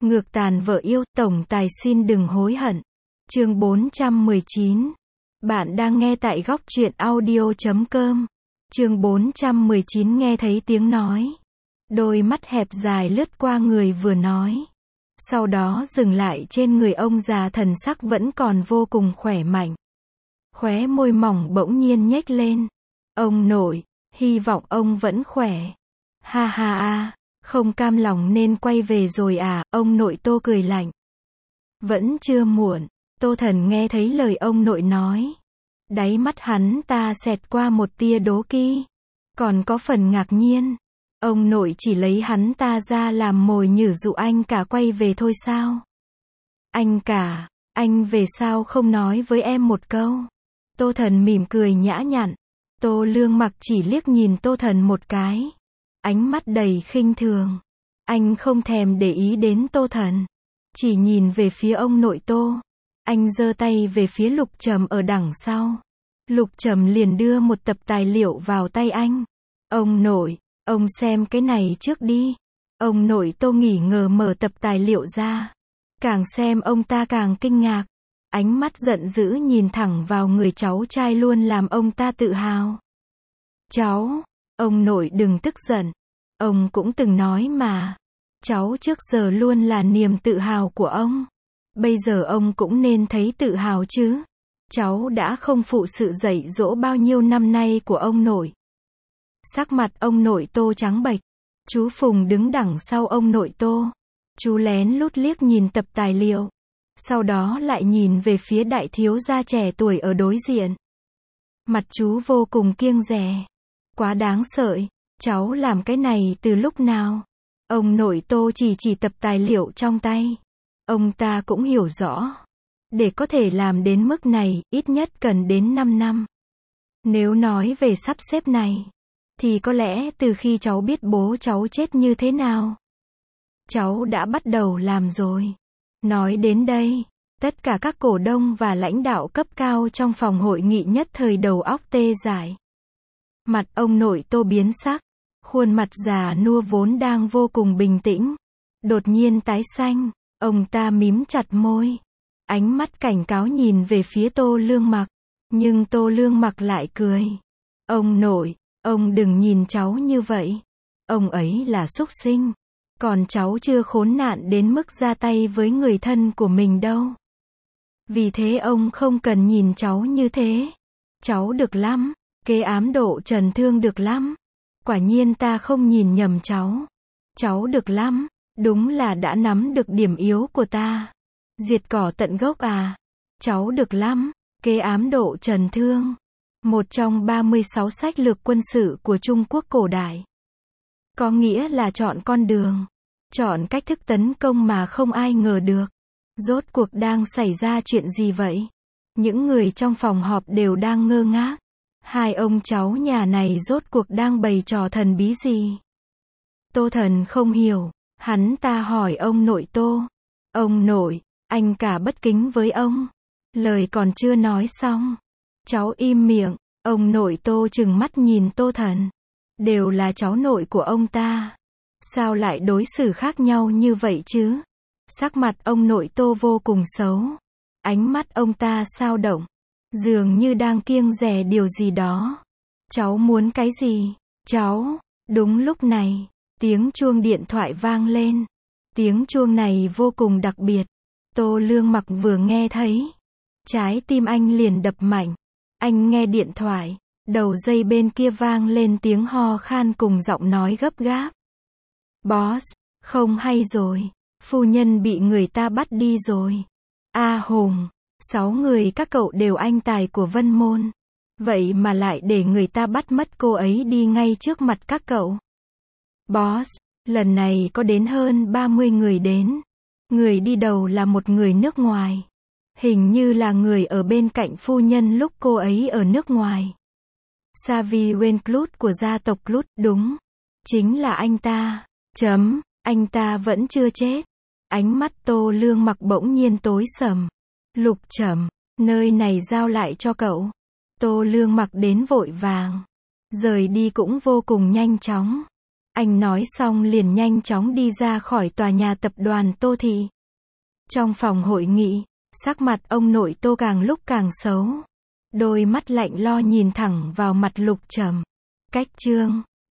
Ngược tàn vợ yêu, tổng tài xin đừng hối hận. Chương 419. Bạn đang nghe tại góc truyện audio.com. Chương 419 nghe thấy tiếng nói. Đôi mắt hẹp dài lướt qua người vừa nói. Sau đó dừng lại trên người ông già, thần sắc vẫn còn vô cùng khỏe mạnh. Khóe môi mỏng bỗng nhiên nhếch lên. Ông nội, hy vọng ông vẫn khỏe. Ha ha ha, không cam lòng nên quay về rồi à, ông nội Tô cười lạnh. Vẫn chưa muộn, Tô Thần nghe thấy lời ông nội nói. Đáy mắt hắn ta xẹt qua một tia đố kỵ, còn có phần ngạc nhiên. Ông nội chỉ lấy hắn ta ra làm mồi nhử dụ anh cả quay về thôi sao? Anh cả, anh về sao không nói với em một câu? Tô Thần mỉm cười nhã nhặn. Tô Lương Mặc chỉ liếc nhìn Tô Thần một cái, ánh mắt đầy khinh thường. Anh không thèm để ý đến Tô Thần, chỉ nhìn về phía ông nội Tô. Anh giơ tay về phía Lục Trầm ở đằng sau. Lục Trầm liền đưa một tập tài liệu vào tay anh. Ông nội, ông xem cái này trước đi. Ông nội Tô nghỉ ngờ mở tập tài liệu ra. Càng xem ông ta càng kinh ngạc. Ánh mắt giận dữ nhìn thẳng vào người cháu trai luôn làm ông ta tự hào. Cháu, ông nội đừng tức giận. Ông cũng từng nói mà. Cháu trước giờ luôn là niềm tự hào của ông. Bây giờ ông cũng nên thấy tự hào chứ. Cháu đã không phụ sự dạy dỗ bao nhiêu năm nay của ông nội. Sắc mặt ông nội Tô trắng bệch. Chú Phùng đứng đằng sau ông nội Tô. Chú lén lút liếc nhìn tập tài liệu. Sau đó lại nhìn về phía đại thiếu gia trẻ tuổi ở đối diện. Mặt chú vô cùng kiêng dè. Quá đáng sợ, cháu làm cái này từ lúc nào? Ông nội Tô chỉ tập tài liệu trong tay. Ông ta cũng hiểu rõ. Để có thể làm đến mức này, ít nhất cần đến 5 năm. Nếu nói về sắp xếp này, thì có lẽ từ khi cháu biết bố cháu chết như thế nào, cháu đã bắt đầu làm rồi. Nói đến đây, tất cả các cổ đông và lãnh đạo cấp cao trong phòng hội nghị nhất thời đầu óc tê dại. Mặt ông nội Tô biến sắc, khuôn mặt già nua vốn đang vô cùng bình tĩnh, đột nhiên tái xanh, ông ta mím chặt môi, ánh mắt cảnh cáo nhìn về phía Tô Lương Mặc, nhưng Tô Lương Mặc lại cười. Ông nội, ông đừng nhìn cháu như vậy, ông ấy là súc sinh, còn cháu chưa khốn nạn đến mức ra tay với người thân của mình đâu. Vì thế ông không cần nhìn cháu như thế. Cháu được lắm, kế ám độ Trần Thương được lắm. Quả nhiên ta không nhìn nhầm cháu. Cháu được lắm, đúng là đã nắm được điểm yếu của ta. Diệt cỏ tận gốc à. Cháu được lắm, kế ám độ Trần Thương. Một trong 36 sách lược quân sự của Trung Quốc cổ đại. Có nghĩa là chọn con đường, chọn cách thức tấn công mà không ai ngờ được. Rốt cuộc đang xảy ra chuyện gì vậy? Những người trong phòng họp đều đang ngơ ngác. Hai ông cháu nhà này rốt cuộc đang bày trò thần bí gì? Tô Thần không hiểu, hắn ta hỏi ông nội Tô. Ông nội, anh cả bất kính với ông. Lời còn chưa nói xong, cháu im miệng. Ông nội Tô trừng mắt nhìn Tô Thần. Đều là cháu nội của ông ta, sao lại đối xử khác nhau như vậy chứ? Sắc mặt ông nội Tô vô cùng xấu. Ánh mắt ông ta xao động, dường như đang kiêng dè điều gì đó. Cháu muốn cái gì? Cháu. Đúng lúc này, tiếng chuông điện thoại vang lên. Tiếng chuông này vô cùng đặc biệt. Tô Lương Mặc vừa nghe thấy, trái tim anh liền đập mạnh. Anh nghe điện thoại, đầu dây bên kia vang lên tiếng ho khan cùng giọng nói gấp gáp. Boss, không hay rồi. Phu nhân bị người ta bắt đi rồi. A Hùng, 6 người các cậu đều anh tài của Vân Môn. Vậy mà lại để người ta bắt mất cô ấy đi ngay trước mặt các cậu. Boss, lần này có đến hơn 30 người đến. Người đi đầu là một người nước ngoài. Hình như là người ở bên cạnh phu nhân lúc cô ấy ở nước ngoài. Savi Wenclut của gia tộc Clut, đúng. Chính là anh ta. Anh ta vẫn chưa chết. Ánh mắt Tô Lương Mặc bỗng nhiên tối sầm. Lục Trầm, nơi này giao lại cho cậu. Tô Lương Mặc đến vội vàng. Rời đi cũng vô cùng nhanh chóng. Anh nói xong liền nhanh chóng đi ra khỏi tòa nhà tập đoàn Tô Thị. Trong phòng hội nghị, sắc mặt ông nội Tô càng lúc càng xấu. Đôi mắt lạnh lo nhìn thẳng vào mặt Lục Trầm. Cách chương